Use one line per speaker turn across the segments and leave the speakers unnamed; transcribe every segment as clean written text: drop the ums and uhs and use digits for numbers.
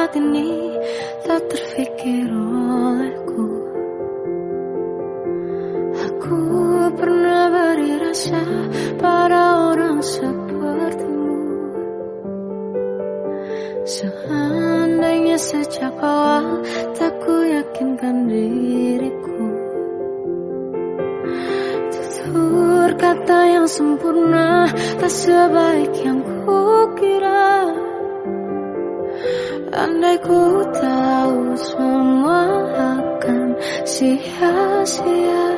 saat ini tak terfikir olehku. Aku pernah beri rasa pada orang sepertimu. Seandainya sejak awal tak ku yakinkan diriku, tutur kata yang sempurna tak sebaik yang kukira. Andai ku tahu semua akan sia-sia,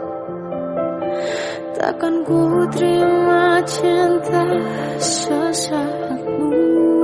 takkan ku terima cinta sesaatmu.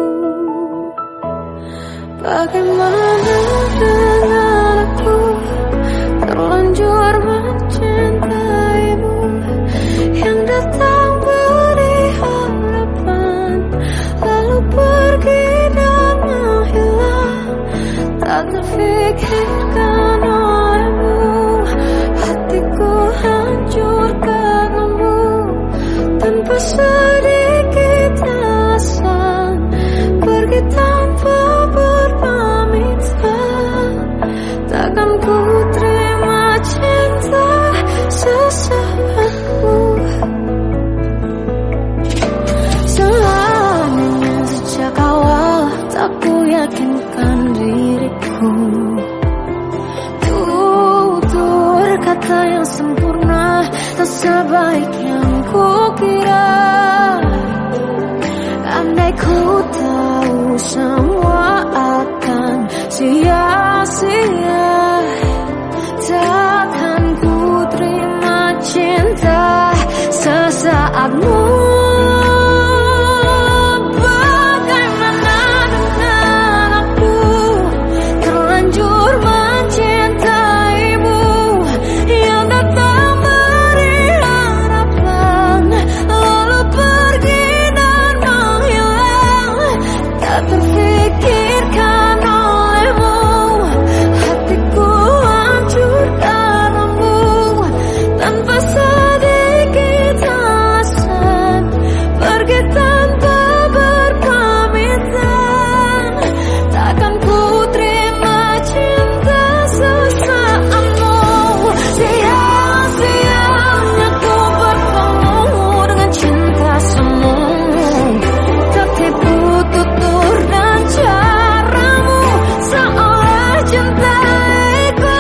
Bagaimana dengan aku terlanjur mencintaimu, yang datang beri harapan lalu pergi dan menghilang, tak terfikirkan olehmu. Hatiku hancur karenamu tanpa sedikit alasan, pergi tanpa berpamitan. Takkan ku terima cinta sesaatmu. Selamanya sejak awal tak ku yakinkan diriku, tutur kata yang sempurna tak sebaik yang kukira. Andai ku tahu semua akan sia-sia, takkan ku terima cinta sesaatmu. Bagaimana dengan aku terlanjur mencintaimu, yang datang beri harapan lalu pergi dan menghilang, tak terfikirkan olehmu. Hatiku hancur karenamu tanpa sedikit alasan, pergi tanpa berpamitan. Takkan ku terima cinta sesaatmu. Sia-sianya ku bertemu dengan cinta semu, tak tipu tutur dan caramu seolah cintaiku.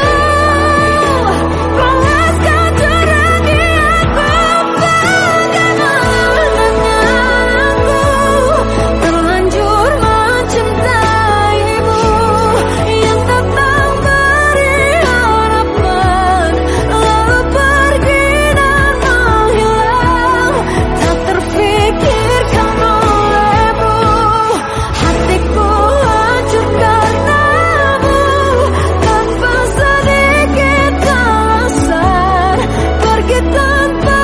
Panaskan teranggi aku, bagaimana dengan aku terlanjur mencintaimu, yang datang beri harapan lalu pergi dan menghilang, tak terfikirkan olehmu. Hatiku hancur karenamu tanpa sedikit alasan, pergi tanpa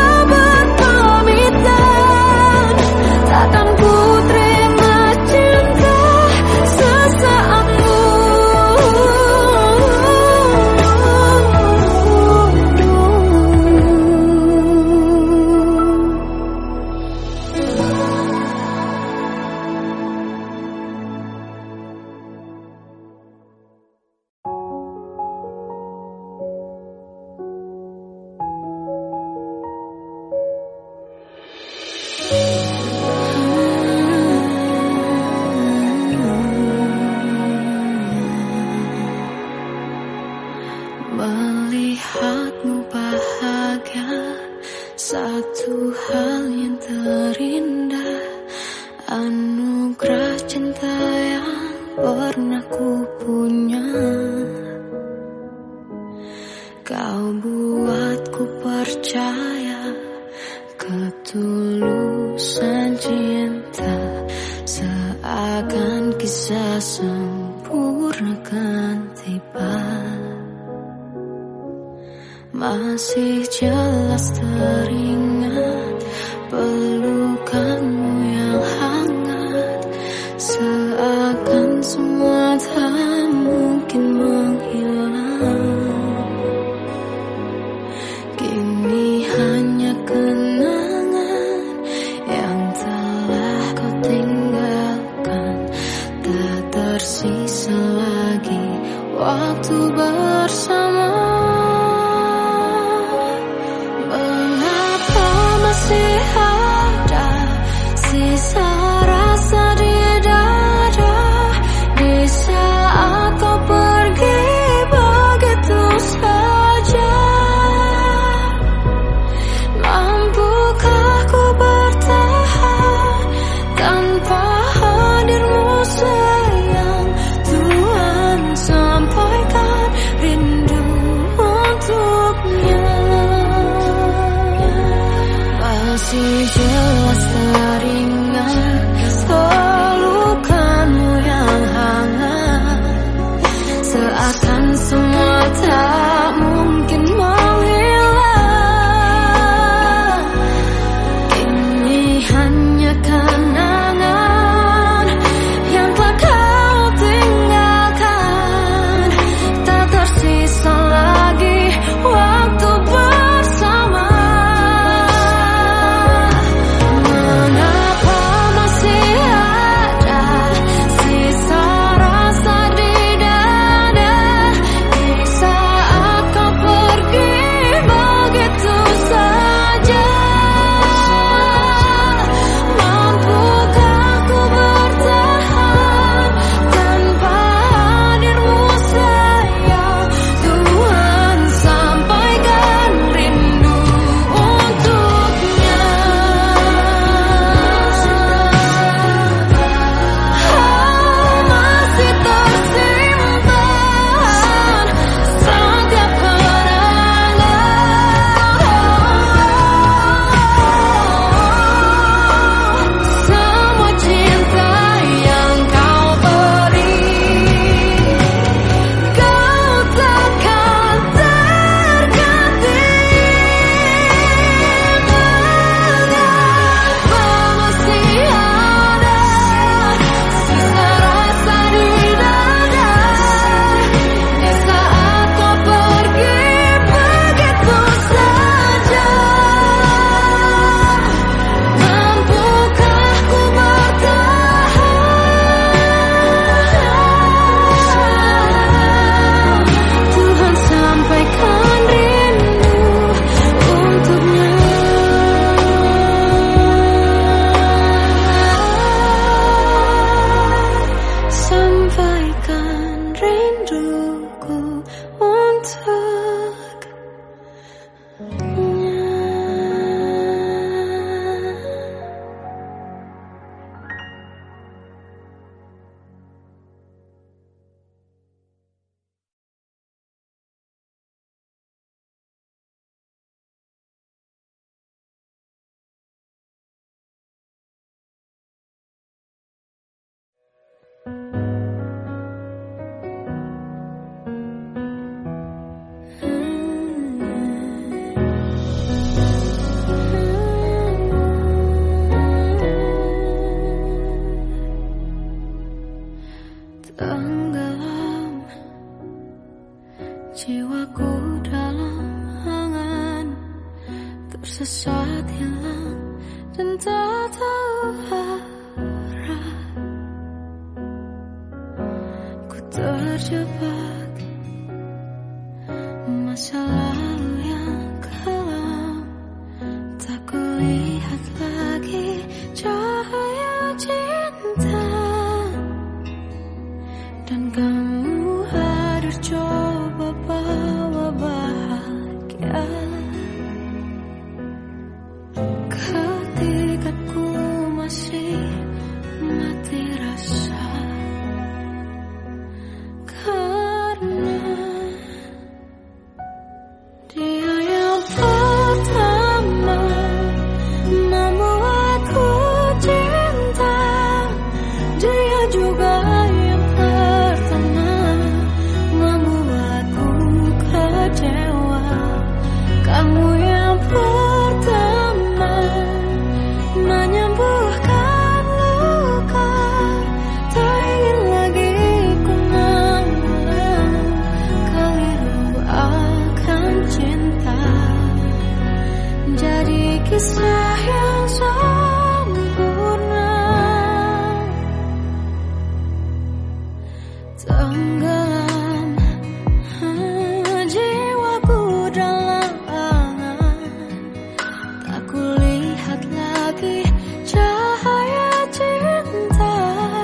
berpamitan. Takkan ku terima cinta sesaatmu. Melihatmu bahagia, satu hal yang terindah, anugerah cinta yang pernah ku punya. Kau buatku percaya ketulusan cinta, seakan kisah sempurna kan tiba. Masih jelas teringat pelukanmu yang hangat, seakan semua tak mungkin menghilang. Kini hanya kenangan yang telah kau tinggalkan, tak tersisa lagi waktu bersama. Mengapa masih ada sisa rasa di dada di saat kau pergi begitu saja? Mampukah ku bertahan tanpa hadirmu sayang? Tuhan, sampaikan rindu untuknya. Masih jelas teringat pelukanmu yang hangat, seakan semua tak mungkin menghilang. Kini hanya kenangan yang telah kau tinggalkan, tak tersisa lagi waktu bersama. Mengapa masih ada sisa rasa di dada di saat kau pergi begitu saja? Mampukah ku bertahan tanpa hadirmu sayang? Tuhan, sampaikan rindu untuknya. Masih tersimpan setiap kenangan, semua cinta yang kau beri. Kau takkan terganti. Mengapa masih ada sisa rasa di dada di saat kau pergi begitu saja? Mampukah ku bertahan? Tuhan, sampaikan rindu untuknya. Sampaikan rinduku tenggelam jiwaku dalam angan, tersesat hilang dan tak tahu arah. Ku terjebak masa lalu yang kelam, tak kulihat lagi cahaya cinta. Dan kamu hadir coba bawa bahagia. Ketika ku masih mati rasa, karena Tenggelam jiwaku dalam angan, tak kulihat lagi cahaya cinta.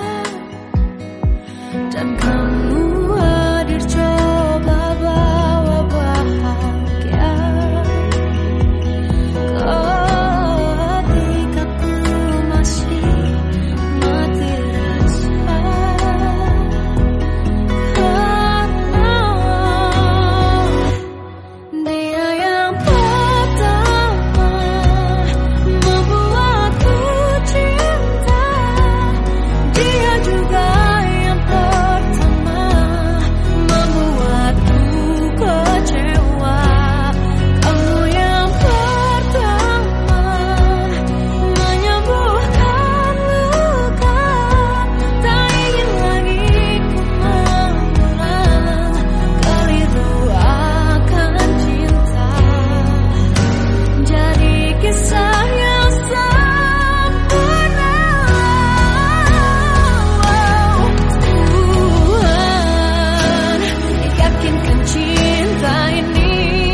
Dan kamu hadir coba bawa bahagia. Ketika ku masih mati rasa, karena dia yang pertama membuatku cinta. Dia juga yang pertama membuatku kecewa. Kamu yang pertama menyembuhkan luka. Tak ingin lagi ku mengulang keliru akan cinta. Jadi kisah yang sempurna. Tuhan yakinkan cinta ini.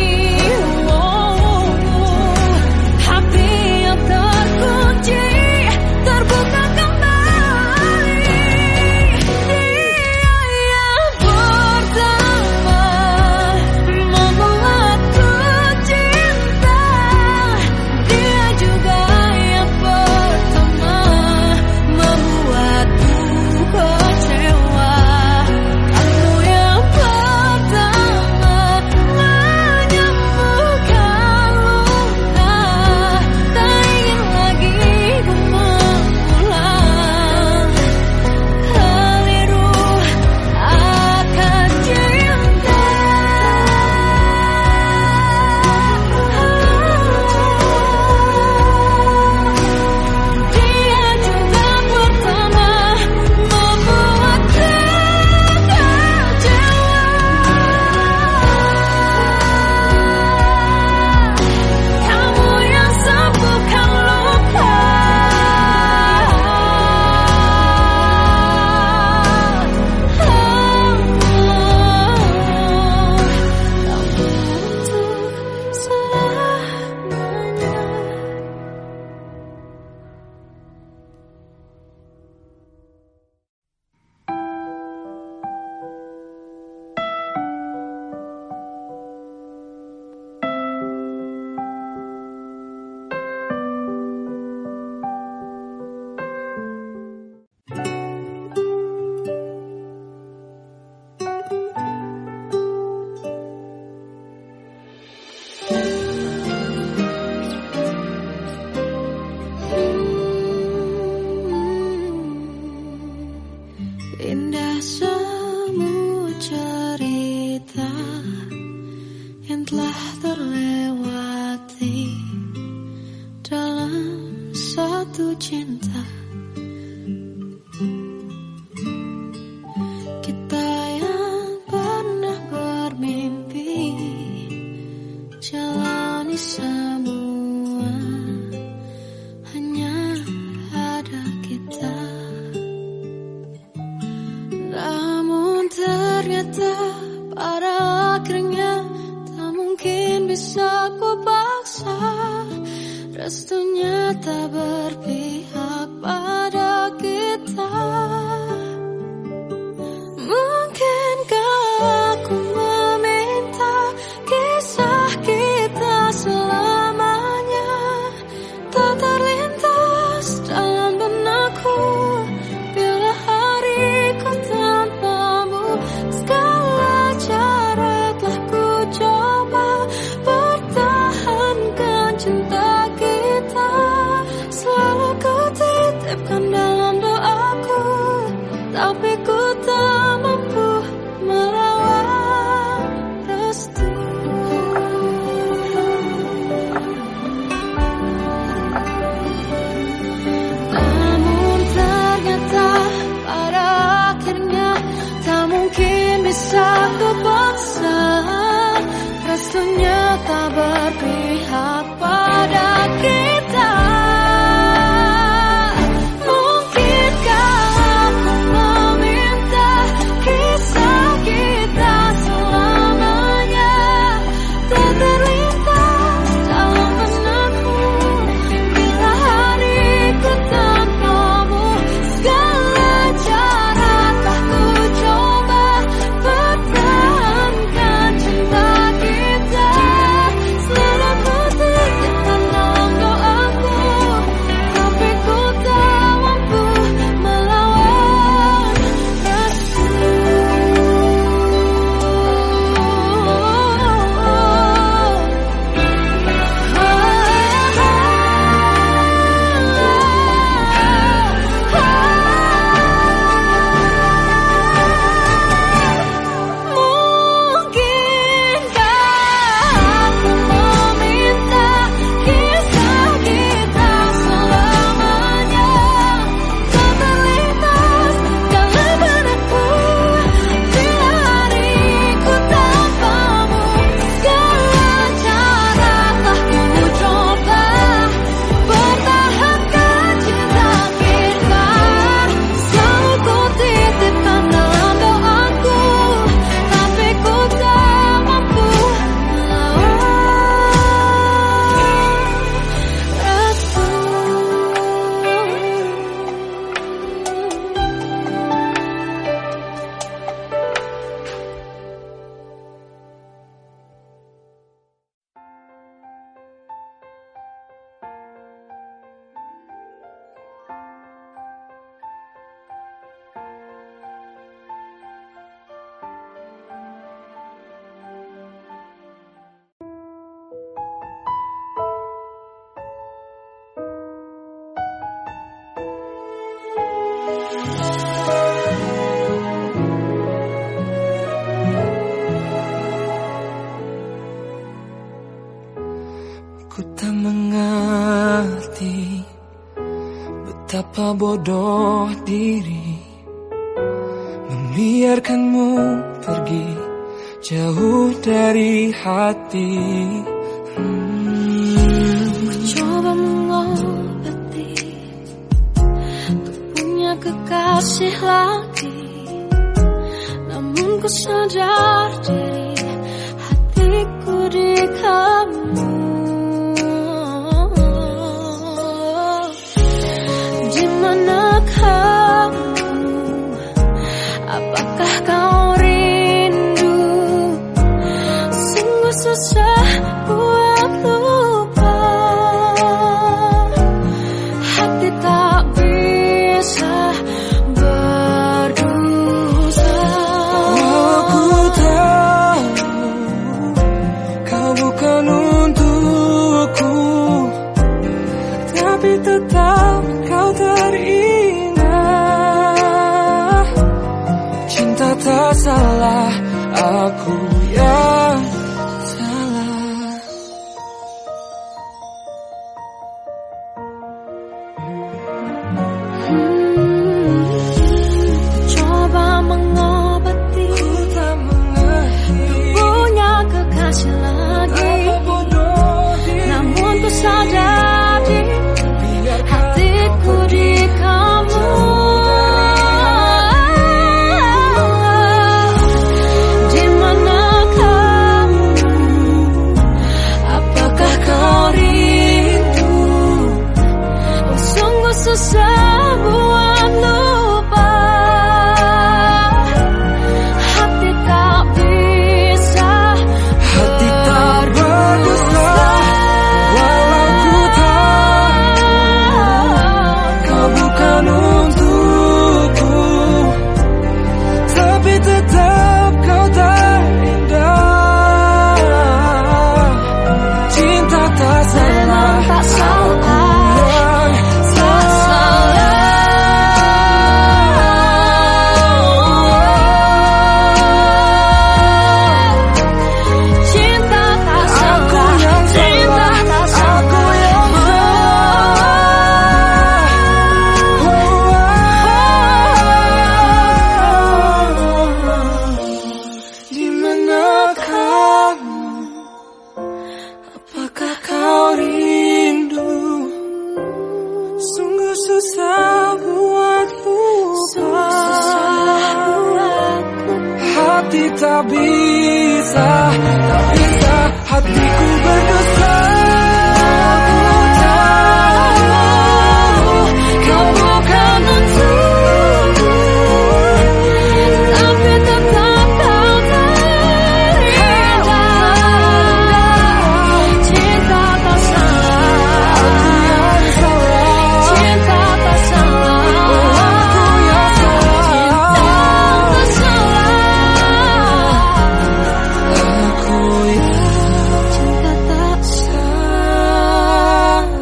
Hati yang terkunci terbuka kembali. Dia yang pertama membuatku cinta. Dia juga yang pertama membuatku kecewa. Kamu yang pertama menyembuhkan luka. Tak ingin lagi ku mengulang keliru akan cinta. Dia juga pertama membuatku kecewa. Kamu yang sembuhkan luka. Kamu untuk selamanya. Indah semua cerita yang telah terlewati dalam satu cinta. Kita yang pernah bermimpi jalani semua, hanya ada kita. Namun ternyata pada akhirnya tak mungkin bisa ku paksa. Restunya tak berpihak pada kita. Mungkinkah aku meminta kisah kita selamanya tak terlintas dalam benakku bila hariku tanpamu. Segala cara telah ku coba pertahankan cinta kita. Selalu ku titipkan dalam doaku, tapi ku tak mampu melawan restu. Namun ternyata pada akhirnya tak mungkin bisa ku paksa. Restunya tak berpihak pada kita. Mungkinkah aku meminta kisah
Alangkah bodoh diri membiarkanmu pergi jauh dari hati.
Ku coba mengobati untuk punya kekasih lagi, namun ku sadar diri hatiku di kamu. Di mana kamu? Apakah kau rindu? Sungguh susah buat lupa, hati tak bisa berdosa.
Aku tahu kau bukan untukku, tapi tetap kau teringat. Cinta tak salah, aku yang salah.
Coba mengobati,
Ku tak mengerti
punya kekasih lagi,
apa bodoh diri.
namun ku sadar
Biarkan
hatiku di kamu. Di mana kamu? Apakah kau rindu? Oh, sungguh susah buat lupa, hati tak bisa
hati tak berdosa. Walau ku tahu kau bukan untukku, tapi tetap kau terindah. Cinta tak salah,
tak salah,
yang
tak salah. Cinta tak salah, cinta tak
Di mana kamu? Apakah kau rindu? Sungguh susah buat lupa, hati tak bisa, hatiku berdosa. Aku tahu kau bukan untukku,
tapi tetap kau terindah. Cinta tak salah, cinta tak salah,
aku yang salah.
tak salah.
Aku yang
Cinta tak
salah.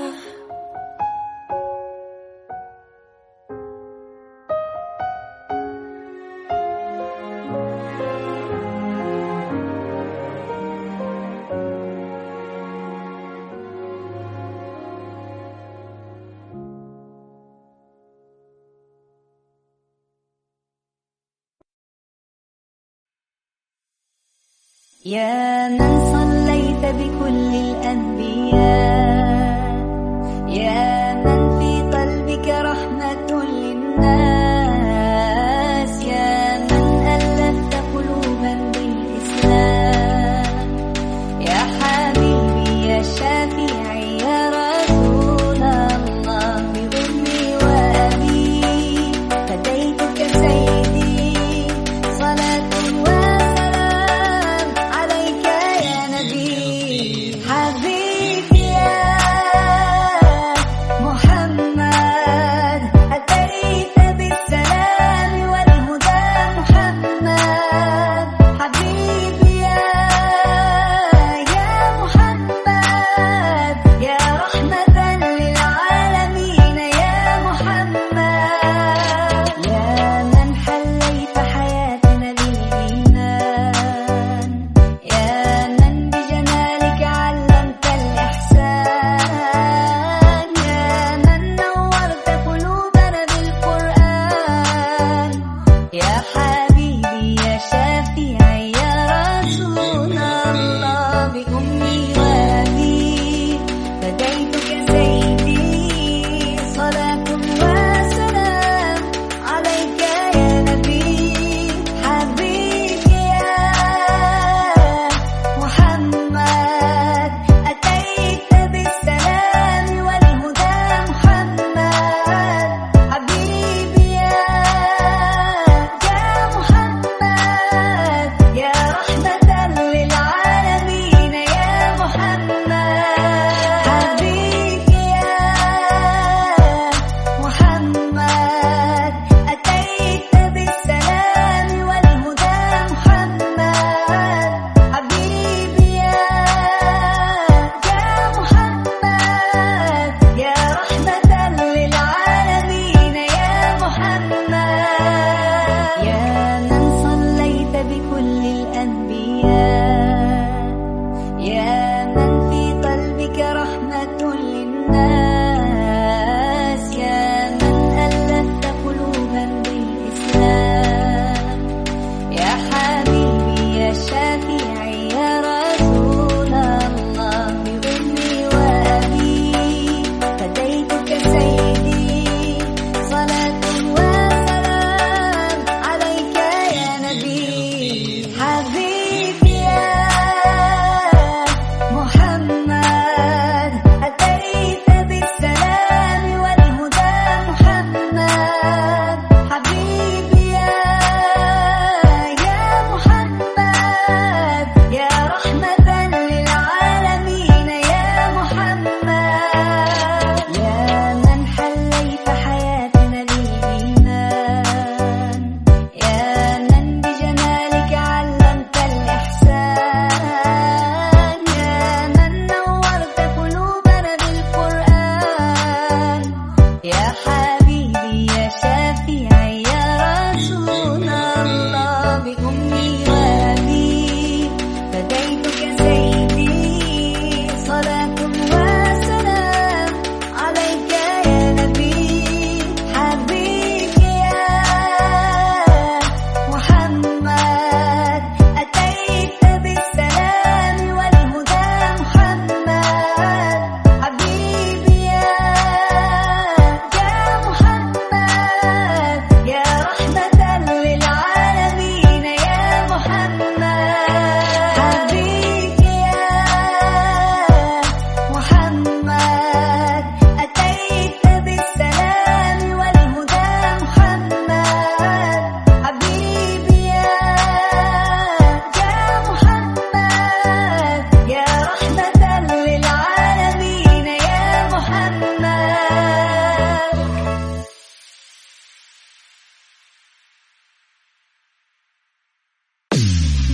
يا من صليت بكل الأنبياء، يا من في قلبك رحمة للناس، يا من ألفت قلوبا بالإسلام، يا حبيبي يا شافعي يا رسول الله بأمي وأبي فديتك سيدي، صلاة وسلام عليك يا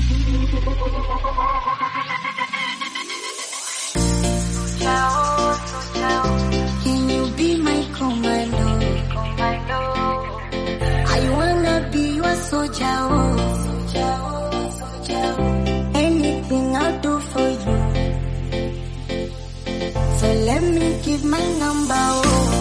Can you be my commando? I wanna be your soldier. Anything I'll do for you. So let me give my number.